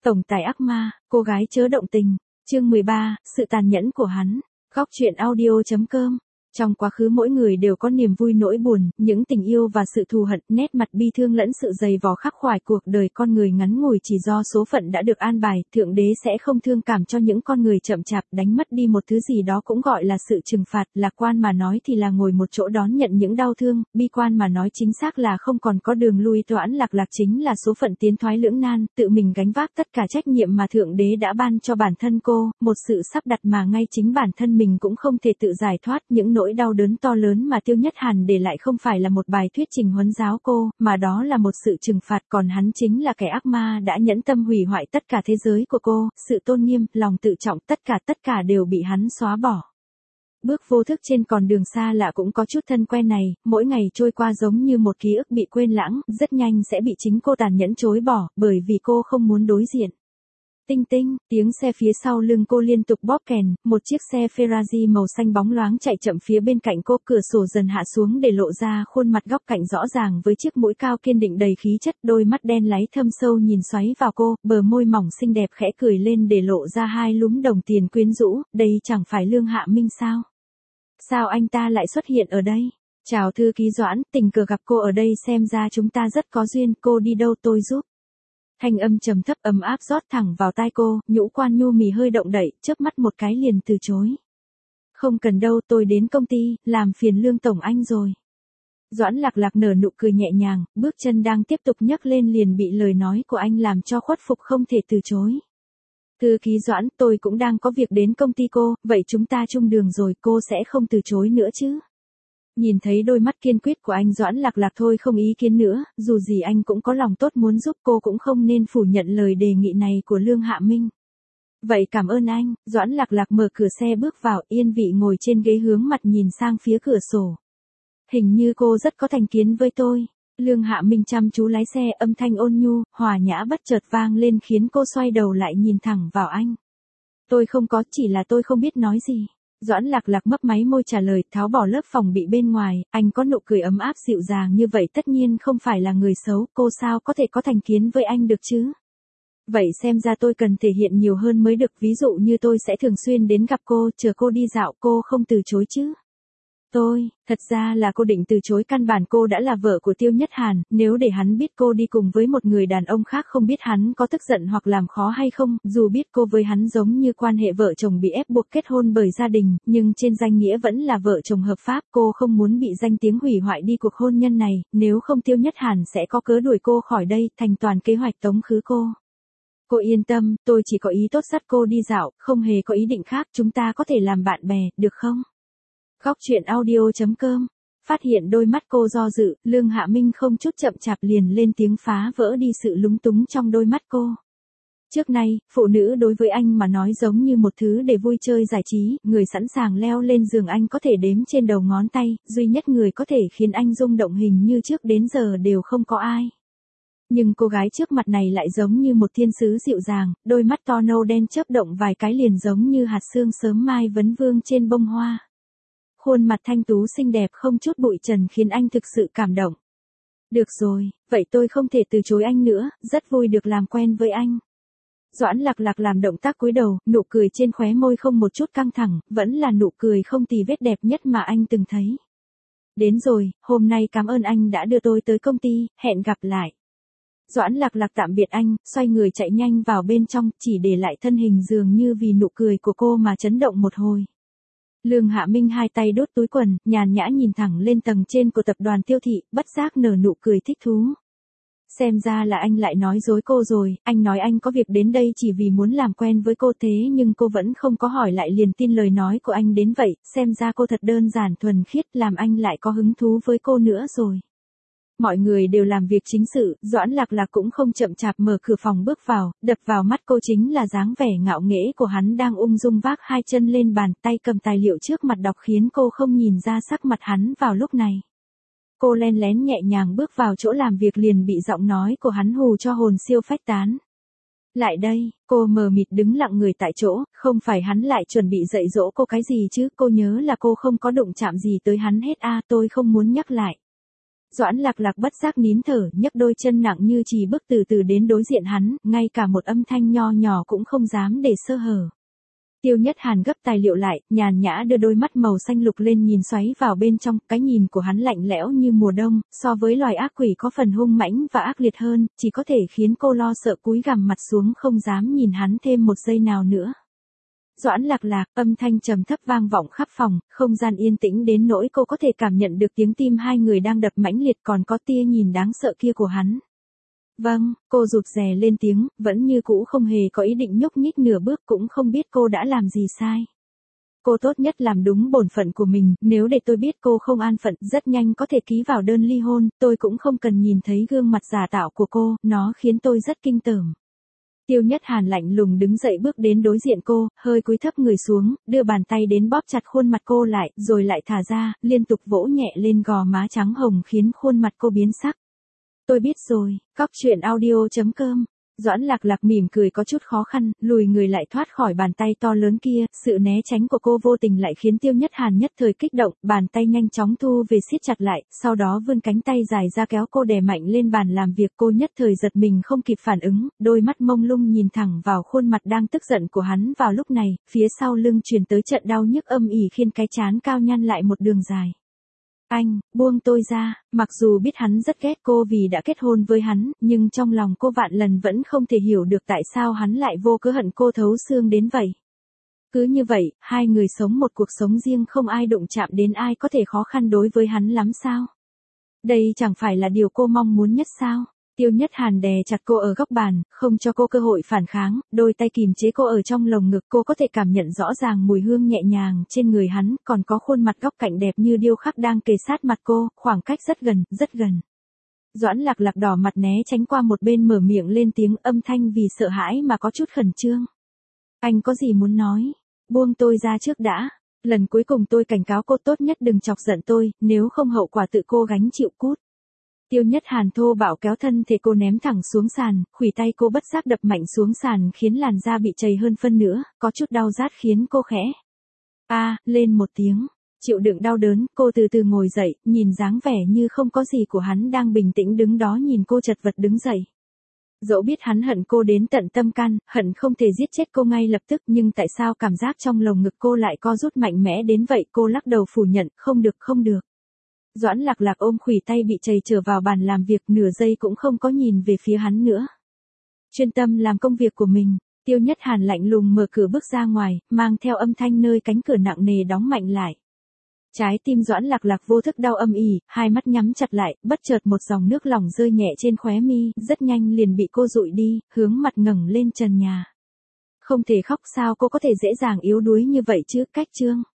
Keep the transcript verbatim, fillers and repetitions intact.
Tổng tài ác ma, cô gái chớ động tình. Chương mười ba, sự tàn nhẫn của hắn. Góc truyện audio chấm com. Trong quá khứ mỗi người đều có niềm vui nỗi buồn, những tình yêu và sự thù hận, nét mặt bi thương lẫn sự dày vò khắc khoải cuộc đời con người ngắn ngủi chỉ do số phận đã được an bài, Thượng Đế sẽ không thương cảm cho những con người chậm chạp đánh mất đi một thứ gì đó cũng gọi là sự trừng phạt, lạc quan mà nói thì là ngồi một chỗ đón nhận những đau thương, bi quan mà nói chính xác là không còn có đường lui. Toãn Lạc Lạc chính là số phận tiến thoái lưỡng nan, tự mình gánh vác tất cả trách nhiệm mà Thượng Đế đã ban cho bản thân cô, một sự sắp đặt mà ngay chính bản thân mình cũng không thể tự giải thoát. Những nỗi đau đớn to lớn mà Tiêu Nhất Hàn để lại không phải là một bài thuyết trình huấn giáo cô, mà đó là một sự trừng phạt, còn hắn chính là kẻ ác ma đã nhẫn tâm hủy hoại tất cả thế giới của cô, sự tôn nghiêm, lòng tự trọng, tất cả tất cả đều bị hắn xóa bỏ. Bước vô thức trên con đường xa lạ cũng có chút thân quen này, mỗi ngày trôi qua giống như một ký ức bị quên lãng, rất nhanh sẽ bị chính cô tàn nhẫn chối bỏ, bởi vì cô không muốn đối diện. Tinh tinh, tiếng xe phía sau lưng cô liên tục bóp kèn, một chiếc xe Ferrari màu xanh bóng loáng chạy chậm phía bên cạnh cô, cửa sổ dần hạ xuống để lộ ra khuôn mặt góc cạnh rõ ràng với chiếc mũi cao kiên định đầy khí chất, đôi mắt đen láy thâm sâu nhìn xoáy vào cô, bờ môi mỏng xinh đẹp khẽ cười lên để lộ ra hai lúm đồng tiền quyến rũ, đây chẳng phải Lương Hạ Minh sao? Sao anh ta lại xuất hiện ở đây? Chào thư ký Doãn, tình cờ gặp cô ở đây xem ra chúng ta rất có duyên, cô đi đâu tôi giúp. Thanh âm trầm thấp ấm áp rót thẳng vào tai cô, nhũ quan nhu mì hơi động đậy, chớp mắt một cái liền từ chối. Không cần đâu, tôi đến công ty, làm phiền Lương tổng anh rồi. Doãn Lạc Lạc nở nụ cười nhẹ nhàng, bước chân đang tiếp tục nhấc lên liền bị lời nói của anh làm cho khuất phục không thể từ chối. Thư ký Doãn, tôi cũng đang có việc đến công ty cô, vậy chúng ta chung đường rồi, cô sẽ không từ chối nữa chứ? Nhìn thấy đôi mắt kiên quyết của anh, Doãn Lạc Lạc thôi không ý kiến nữa, dù gì anh cũng có lòng tốt muốn giúp cô, cũng không nên phủ nhận lời đề nghị này của Lương Hạ Minh. Vậy cảm ơn anh. Doãn Lạc Lạc mở cửa xe bước vào, yên vị ngồi trên ghế hướng mặt nhìn sang phía cửa sổ. Hình như cô rất có thành kiến với tôi. Lương Hạ Minh chăm chú lái xe, âm thanh ôn nhu, hòa nhã bất chợt vang lên khiến cô xoay đầu lại nhìn thẳng vào anh. Tôi không có, chỉ là tôi không biết nói gì. Doãn Lạc Lạc mấp máy môi trả lời, tháo bỏ lớp phòng bị bên ngoài, anh có nụ cười ấm áp dịu dàng như vậy tất nhiên không phải là người xấu, cô sao có thể có thành kiến với anh được chứ? Vậy xem ra tôi cần thể hiện nhiều hơn mới được, ví dụ như tôi sẽ thường xuyên đến gặp cô, chờ cô đi dạo, cô không từ chối chứ? Tôi, thật ra là cô định từ chối, căn bản cô đã là vợ của Tiêu Nhất Hàn, nếu để hắn biết cô đi cùng với một người đàn ông khác không biết hắn có tức giận hoặc làm khó hay không, dù biết cô với hắn giống như quan hệ vợ chồng bị ép buộc kết hôn bởi gia đình, nhưng trên danh nghĩa vẫn là vợ chồng hợp pháp, cô không muốn bị danh tiếng hủy hoại đi cuộc hôn nhân này, nếu không Tiêu Nhất Hàn sẽ có cớ đuổi cô khỏi đây, thành toàn kế hoạch tống khứ cô. Cô yên tâm, tôi chỉ có ý tốt dắt cô đi dạo, không hề có ý định khác, chúng ta có thể làm bạn bè, được không? Góc truyện audio chấm com. Phát hiện đôi mắt cô do dự, Lương Hạ Minh không chút chậm chạp liền lên tiếng phá vỡ đi sự lúng túng trong đôi mắt cô. Trước nay, phụ nữ đối với anh mà nói giống như một thứ để vui chơi giải trí, người sẵn sàng leo lên giường anh có thể đếm trên đầu ngón tay, duy nhất người có thể khiến anh rung động hình như trước đến giờ đều không có ai. Nhưng cô gái trước mặt này lại giống như một thiên sứ dịu dàng, đôi mắt to nâu đen chớp động vài cái liền giống như hạt sương sớm mai vấn vương trên bông hoa. Khuôn mặt thanh tú xinh đẹp không chút bụi trần khiến anh thực sự cảm động. Được rồi, vậy tôi không thể từ chối anh nữa, rất vui được làm quen với anh. Doãn Lạc Lạc làm động tác cúi đầu, nụ cười trên khóe môi không một chút căng thẳng, vẫn là nụ cười không tì vết đẹp nhất mà anh từng thấy. Đến rồi, hôm nay cảm ơn anh đã đưa tôi tới công ty, hẹn gặp lại. Doãn Lạc Lạc tạm biệt anh, xoay người chạy nhanh vào bên trong, chỉ để lại thân hình dường như vì nụ cười của cô mà chấn động một hồi. Lương Hạ Minh hai tay đốt túi quần, nhàn nhã nhìn thẳng lên tầng trên của tập đoàn Tiêu Thị, bất giác nở nụ cười thích thú. Xem ra là anh lại nói dối cô rồi, anh nói anh có việc đến đây chỉ vì muốn làm quen với cô, thế nhưng cô vẫn không có hỏi lại liền tin lời nói của anh đến vậy, xem ra cô thật đơn giản thuần khiết, làm anh lại có hứng thú với cô nữa rồi. Mọi người đều làm việc chính sự, Doãn Lạc Lạc cũng không chậm chạp mở cửa phòng bước vào, đập vào mắt cô chính là dáng vẻ ngạo nghễ của hắn đang ung dung vác hai chân lên bàn, tay cầm tài liệu trước mặt đọc khiến cô không nhìn ra sắc mặt hắn vào lúc này. Cô len lén nhẹ nhàng bước vào chỗ làm việc liền bị giọng nói của hắn hù cho hồn siêu phách tán. Lại đây, cô mờ mịt đứng lặng người tại chỗ, không phải hắn lại chuẩn bị dạy dỗ cô cái gì chứ, cô nhớ là cô không có đụng chạm gì tới hắn hết a, à, tôi không muốn nhắc lại. Doãn Lạc Lạc bất giác nín thở, nhấc đôi chân nặng như chì bước từ từ đến đối diện hắn, ngay cả một âm thanh nho nhỏ cũng không dám để sơ hở. Tiêu Nhất Hàn gấp tài liệu lại, nhàn nhã đưa đôi mắt màu xanh lục lên nhìn xoáy vào bên trong, cái nhìn của hắn lạnh lẽo như mùa đông, so với loài ác quỷ có phần hung mãnh và ác liệt hơn, chỉ có thể khiến cô lo sợ cúi gằm mặt xuống không dám nhìn hắn thêm một giây nào nữa. Doãn Lạc Lạc, âm thanh trầm thấp vang vọng khắp phòng, không gian yên tĩnh đến nỗi cô có thể cảm nhận được tiếng tim hai người đang đập mãnh liệt còn có tia nhìn đáng sợ kia của hắn. Vâng, cô rụt rè lên tiếng, vẫn như cũ không hề có ý định nhúc nhích nửa bước cũng không biết cô đã làm gì sai. Cô tốt nhất làm đúng bổn phận của mình, nếu để tôi biết cô không an phận, rất nhanh có thể ký vào đơn ly hôn, tôi cũng không cần nhìn thấy gương mặt giả tạo của cô, nó khiến tôi rất kinh tởm. Tiêu Nhất Hàn lạnh lùng đứng dậy bước đến đối diện cô, hơi cúi thấp người xuống, đưa bàn tay đến bóp chặt khuôn mặt cô lại, rồi lại thả ra, liên tục vỗ nhẹ lên gò má trắng hồng khiến khuôn mặt cô biến sắc. Tôi biết rồi, cóc truyện audio chấm com. Doãn Lạc Lạc mỉm cười có chút khó khăn, lùi người lại thoát khỏi bàn tay to lớn kia, sự né tránh của cô vô tình lại khiến Tiêu Nhất Hàn nhất thời kích động, bàn tay nhanh chóng thu về siết chặt lại, sau đó vươn cánh tay dài ra kéo cô đè mạnh lên bàn làm việc. Cô nhất thời giật mình không kịp phản ứng, đôi mắt mông lung nhìn thẳng vào khuôn mặt đang tức giận của hắn. Vào lúc này, phía sau lưng truyền tới trận đau nhức âm ỉ khiến cái trán cao nhăn lại một đường dài. Anh, buông tôi ra, mặc dù biết hắn rất ghét cô vì đã kết hôn với hắn, nhưng trong lòng cô vạn lần vẫn không thể hiểu được tại sao hắn lại vô cớ hận cô thấu xương đến vậy. Cứ như vậy, hai người sống một cuộc sống riêng không ai đụng chạm đến ai có thể khó khăn đối với hắn lắm sao? Đây chẳng phải là điều cô mong muốn nhất sao? Tiêu Nhất Hàn đè chặt cô ở góc bàn, không cho cô cơ hội phản kháng, đôi tay kìm chế cô ở trong lồng ngực. Cô có thể cảm nhận rõ ràng mùi hương nhẹ nhàng trên người hắn, còn có khuôn mặt góc cạnh đẹp như điêu khắc đang kề sát mặt cô, khoảng cách rất gần, rất gần. Doãn Lạc Lạc đỏ mặt né tránh qua một bên, mở miệng lên tiếng, âm thanh vì sợ hãi mà có chút khẩn trương. Anh có gì muốn nói? Buông tôi ra trước đã. Lần cuối cùng tôi cảnh cáo cô tốt nhất đừng chọc giận tôi, nếu không hậu quả tự cô gánh chịu cút. Tiêu Nhất Hàn thô bạo kéo thân thể cô ném thẳng xuống sàn, khuỷu tay cô bất giác đập mạnh xuống sàn khiến làn da bị trầy hơn phân nửa, có chút đau rát khiến cô khẽ a à, lên một tiếng. Chịu đựng đau đớn, cô từ từ ngồi dậy, nhìn dáng vẻ như không có gì của hắn đang bình tĩnh đứng đó nhìn cô chật vật đứng dậy. Dẫu biết hắn hận cô đến tận tâm can, hận không thể giết chết cô ngay lập tức, nhưng tại sao cảm giác trong lồng ngực cô lại co rút mạnh mẽ đến vậy? Cô lắc đầu phủ nhận, không được không được. Doãn Lạc Lạc ôm khuỷu tay bị trầy trở vào bàn làm việc, nửa giây cũng không có nhìn về phía hắn nữa. Chuyên tâm làm công việc của mình. Tiêu Nhất Hàn lạnh lùng mở cửa bước ra ngoài, mang theo âm thanh nơi cánh cửa nặng nề đóng mạnh lại. Trái tim Doãn Lạc Lạc vô thức đau âm ỉ, hai mắt nhắm chặt lại, bất chợt một dòng nước lỏng rơi nhẹ trên khóe mi, rất nhanh liền bị cô dụi đi, hướng mặt ngẩng lên trần nhà. Không thể khóc sao? Cô có thể dễ dàng yếu đuối như vậy chứ? Cách chương